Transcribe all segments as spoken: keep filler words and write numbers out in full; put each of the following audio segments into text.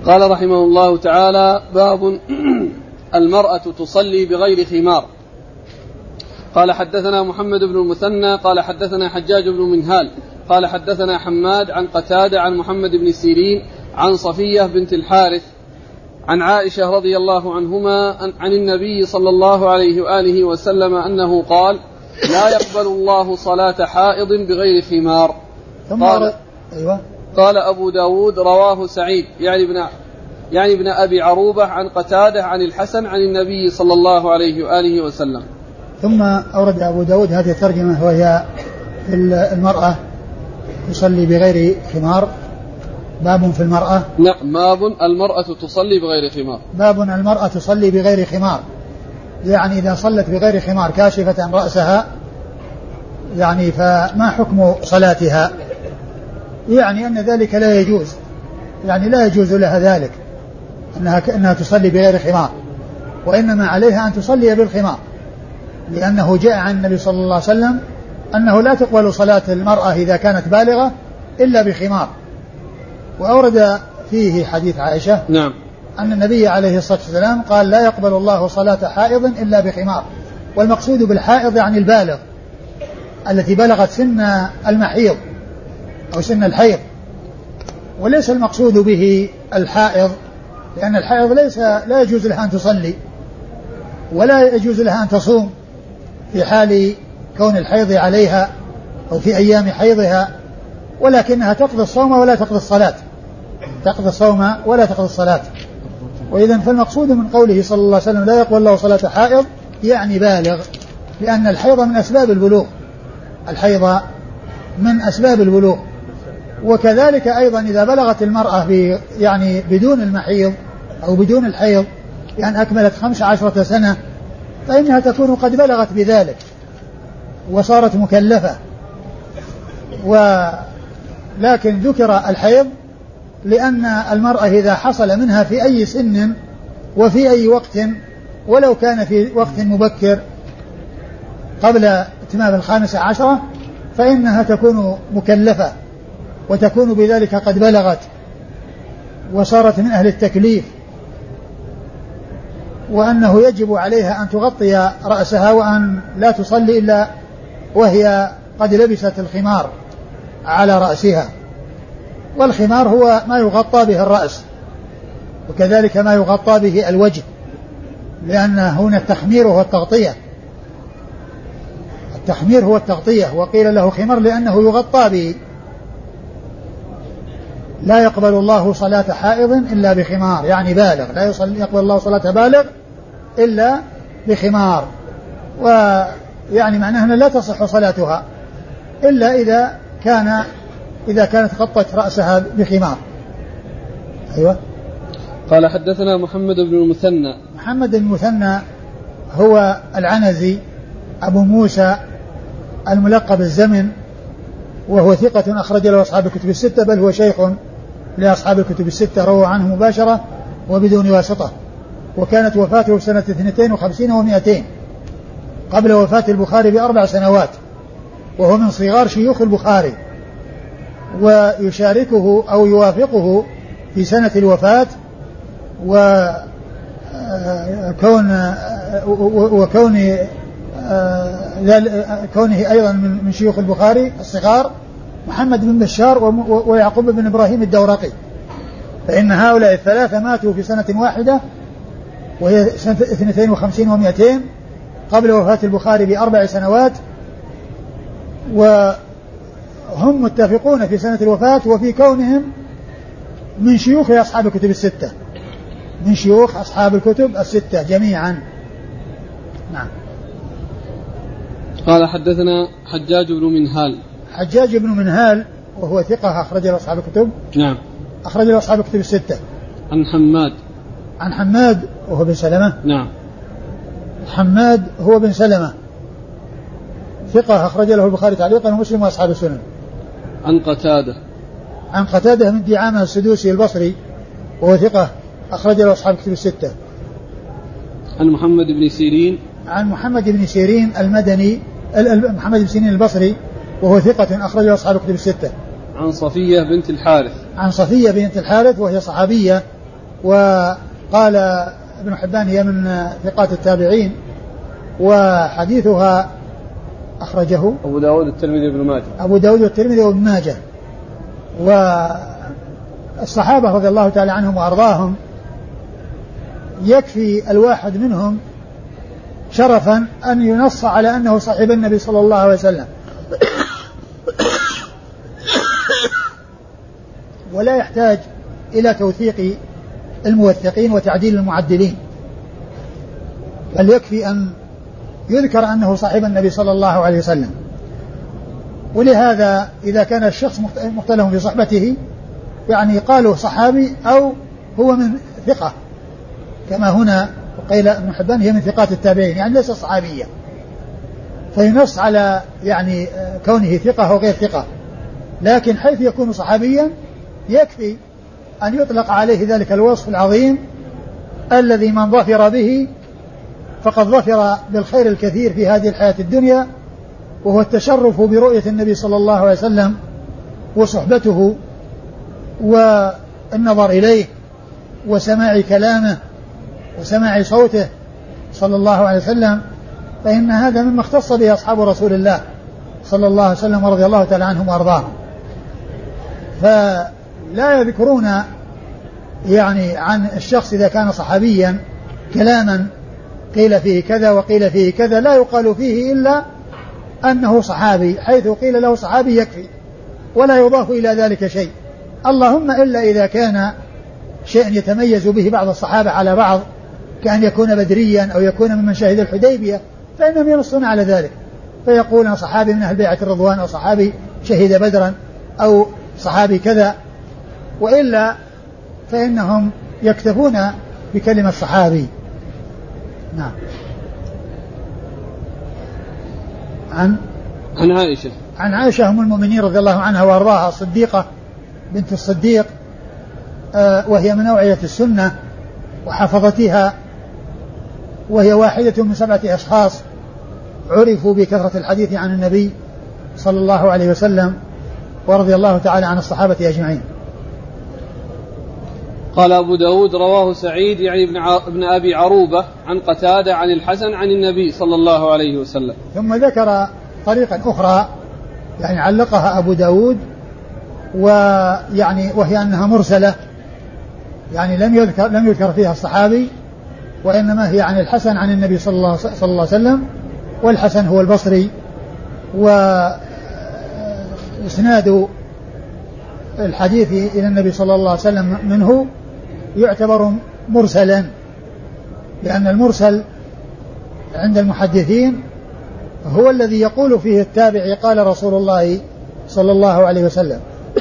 قال رحمه الله تعالى: باب المرأة تصلي بغير خمار. قال حدثنا محمد بن المثنى قال حدثنا حجاج بن منهال قال حدثنا حماد عن قتادة عن محمد بن سيرين عن صفية بنت الحارث عن عائشة رضي الله عنهما عن النبي صلى الله عليه وآله وسلم أنه قال: لا يقبل الله صلاة حائض بغير خمار. قال, أيوة. قال أبو داود: رواه سعيد يعني ابن يعني ابن أبي عروبة عن قتادة عن الحسن عن النبي صلى الله عليه وآله وسلم. ثم أورد أبو داود هذه الترجمة وهي المرأة تصلي بغير خمار. باب في المرأة. نعم، باب المرأة تصلي بغير خمار. باب المرأة تصلي بغير خمار، يعني إذا صلت بغير خمار كاشفة رأسها يعني فما حكم صلاتها؟ يعني أن ذلك لا يجوز، يعني لا يجوز لها ذلك أنها, أنها تصلي بغير خمار، وإنما عليها أن تصلي بالخمار، لأنه جاء عن النبي صلى الله عليه وسلم أنه لا تقبل صلاة المرأة إذا كانت بالغة إلا بخمار. وأورد فيه حديث عائشة نعم أن النبي عليه الصلاة والسلام قال: لا يقبل الله صلاة حائض إلا بخمار. والمقصود بالحائض يعني البالغ التي بلغت سن المحيض أو سن الحيض، وليس المقصود به الحائض، لأن الحائض ليس لا يجوز لها أن تصلي ولا يجوز لها أن تصوم في حال كون الحيض عليها أو في أيام حيضها، ولكنها تقضي الصوم ولا تقضي الصلاة، تقضي الصوم ولا تقضي الصلاة. وإذن فالمقصود من قوله صلى الله عليه وسلم: لا يقبل الله صلاة حائض، يعني بالغ، لأن الحيض من أسباب البلوغ، الحيض من أسباب البلوغ. وكذلك أيضا إذا بلغت المرأة يعني بدون المحيض أو بدون الحيض، يعني أكملت خمس عشرة سنة، فإنها تكون قد بلغت بذلك وصارت مكلفة. ولكن ذكر الحيض لأن المرأة إذا حصل منها في أي سن وفي أي وقت، ولو كان في وقت مبكر قبل اتمام الخامسة عشرة، فإنها تكون مكلفة وتكون بذلك قد بلغت وصارت من أهل التكليف، وأنه يجب عليها أن تغطي رأسها وأن لا تصلي إلا وهي قد لبست الخمار على رأسها. والخمار هو ما يغطى به الرأس، وكذلك ما يغطى به الوجه، لأن هنا التخمير هو التغطية، التخمير هو التغطية، وقيل له خمار لأنه يغطى به. لا يقبل الله صلاة حائض إلا بخمار، يعني بالغ، لا يقبل الله صلاة بالغ إلا بخمار. ويعني معناه أنها لا تصح صلاتها إلا إذا كان إذا كانت غطت رأسها بخمار. أيوة. قال حدثنا محمد بن المثنى. محمد بن المثنى هو العنزي أبو موسى الملقب الزمن، وهو ثقة أخرج له أصحاب الكتب الستة، بل هو شيخ لأصحاب الكتب الستة، روى عنه مباشرة وبدون واسطة. وكانت وفاته سنة اثنتين وخمسين ومائتين قبل وفاة البخاري بأربع سنوات، وهو من صغار شيوخ البخاري، ويشاركه أو يوافقه في سنة الوفاة، وكون وكون كونه أيضا من شيوخ البخاري الصغار محمد بن بشار ويعقوب بن إبراهيم الدورقي، فإن هؤلاء الثلاثة ماتوا في سنة واحدة وهي سنة اثنتين وخمسين ومائتين قبل وفاة البخاري بأربع سنوات، وهم متفقون في سنة الوفاة وفي كونهم من شيوخ أصحاب الكتب الستة، من شيوخ أصحاب الكتب الستة جميعا. نعم. قال حدثنا حجاج بن منهال. حجاج بن منهال وهو ثقة أخرج له أصحاب الكتب. نعم. أخرج له أصحاب الكتب الستة. عن حماد. عن حماد وهو بن سلمة. نعم. حماد هو بن سلمة ثقة أخرج له البخاري تعليقا ومسلم وأصحاب السنن. عن قتادة. عن قتادة من دعامة السدوسي البصري وهو ثقة أخرج له أصحاب الكتب الستة. عن محمد بن سيرين. عن محمد بن سيرين المدني محمد بن سيرين البصري وهو ثقة أخرج له أصحاب الكتب الستة. عن صفية بنت الحارث. عن صفية بنت الحارث وهي صحابية وقال ابن حبان هي من ثقات التابعين، وحديثها أخرجه أبو داود الترمذي وابن ماجه أبو داود الترمذي وابن ماجه. والصحابة رضي الله تعالى عنهم وأرضاهم يكفي الواحد منهم شرفا أن ينص على أنه صاحب النبي صلى الله عليه وسلم، ولا يحتاج إلى توثيق الموثقين وتعديل المعدلين، بل يكفي أن يذكر أنه صاحب النبي صلى الله عليه وسلم. ولهذا إذا كان الشخص مختلف في صحبته يعني قالوا صحابي أو هو من ثقة، كما هنا قيل ابن حبان هي من ثقات التابعين يعني ليس صحابيا، فينص على يعني كونه ثقة أو غير ثقة. لكن حيث يكون صحابيا يكفي أن يطلق عليه ذلك الوصف العظيم الذي من ظفر به فقد ظفر بالخير الكثير في هذه الحياة الدنيا، وهو التشرف برؤية النبي صلى الله عليه وسلم وصحبته والنظر إليه وسماع كلامه وسماع صوته صلى الله عليه وسلم، فإن هذا مما اختص به أصحاب رسول الله صلى الله عليه وسلم ورضي الله تعالى عنهم وأرضاهم. فلا يذكرون يعني عن الشخص إذا كان صحابيا كلاما قيل فيه كذا وقيل فيه كذا، لا يقال فيه إلا أنه صحابي، حيث قيل له صحابي يكفي ولا يضاف إلى ذلك شيء، اللهم إلا إذا كان شيء يتميز به بعض الصحابة على بعض، كأن يكون بدريا أو يكون ممن شهد الحديبية، فإنهم ينصون على ذلك فيقولون صحابي من أهل بيعة الرضوان، أو صحابي شهد بدرا، أو صحابي كذا، وإلا فإنهم يكتفون بكلمة صحابي. نعم. عن عن عائشة عن عائشة أم المؤمنين رضي الله عنها وأرضاها الصديقة بنت الصديق، آه وهي من أوعية السنة وحفظتها، وهي واحدة من سبعة أشخاص عرفوا بكثرة الحديث عن النبي صلى الله عليه وسلم، ورضي الله تعالى عن الصحابة أجمعين. قال أبو داود رواه سعيد يعني ابن, ع... ابن أبي عروبة عن قتادة عن الحسن عن النبي صلى الله عليه وسلم. ثم ذكر طريقا أخرى يعني علقها أبو داود، ويعني وهي أنها مرسلة، يعني لم يذكر, لم يذكر فيها الصحابي، وإنما هي عن الحسن عن النبي صلى الله, صلى الله عليه وسلم، والحسن هو البصري، وإسناد الحديث إلى النبي صلى الله عليه وسلم منه يعتبر مرسلا، لأن المرسل عند المحدثين هو الذي يقول فيه التابعي قال رسول الله صلى الله عليه وسلم،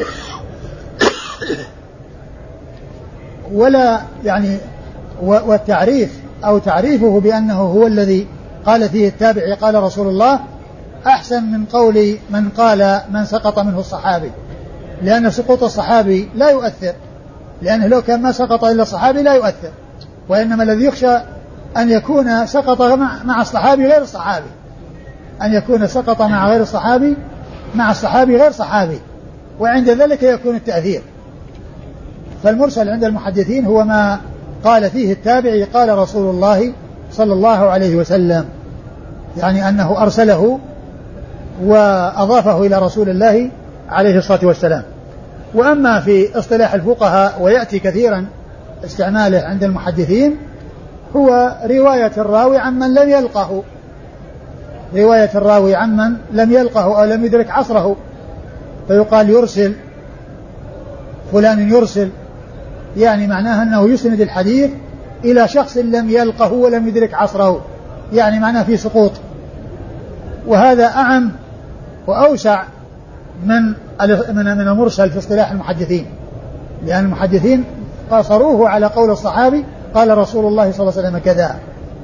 ولا يعني والتعريف أو تعريفه بأنه هو الذي قال فيه التابعي قال رسول الله أحسن من قول من قال من سقط منه الصحابي، لأن سقوط الصحابي لا يؤثر، لأنه لو كان ما سقط إلا الصحابي لا يؤثر، وإنما الذي يخشى أن يكون سقط مع الصحابي غير الصحابي، أن يكون سقط مع غير الصحابي مع الصحابي غير صحابي، وعند ذلك يكون التأثير. فالمرسل عند المحدثين هو ما قال فيه التابعي قال رسول الله صلى الله عليه وسلم، يعني أنه أرسله وأضافه إلى رسول الله عليه الصلاة والسلام. وأما في اصطلاح الفقهاء ويأتي كثيرا استعماله عند المحدثين هو رواية الراوي عمن لم يلقه، رواية الراوي عمن لم يلقه أو لم يدرك عصره، فيقال يرسل فلان يرسل، يعني معناها أنه يسند الحديث إلى شخص لم يلقه ولم يدرك عصره، يعني معناه في سقوط. وهذا أعم وأوسع من من من المرسل في اصطلاح المحدثين، لأن المحدثين قاصروه على قول الصحابي قال رسول الله صلى الله عليه وسلم كذا.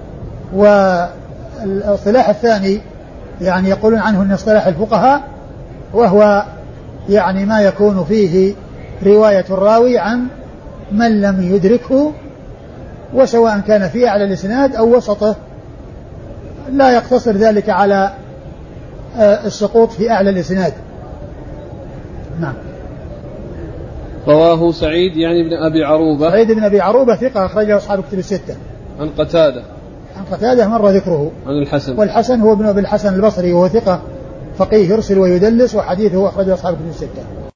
والاصطلاح الثاني يعني يقولون عنه أن اصطلاح الفقهاء، وهو يعني ما يكون فيه رواية الراوي عن من لم يدركه، وسواء كان في أعلى الإسناد أو وسطه، لا يقتصر ذلك على السقوط في أعلى الإسناد. نعم. رواه سعيد يعني ابن أبي عروبة. سعيد بن أبي عروبة ثقة أخرجه أصحاب الكتب الستة. عن قتادة. عن قتادة مر ذكره. عن الحسن. والحسن هو ابن أبي الحسن البصري وهو ثقة فقيه يرسل ويدلس وحديثه أخرجه أصحاب الكتب الستة.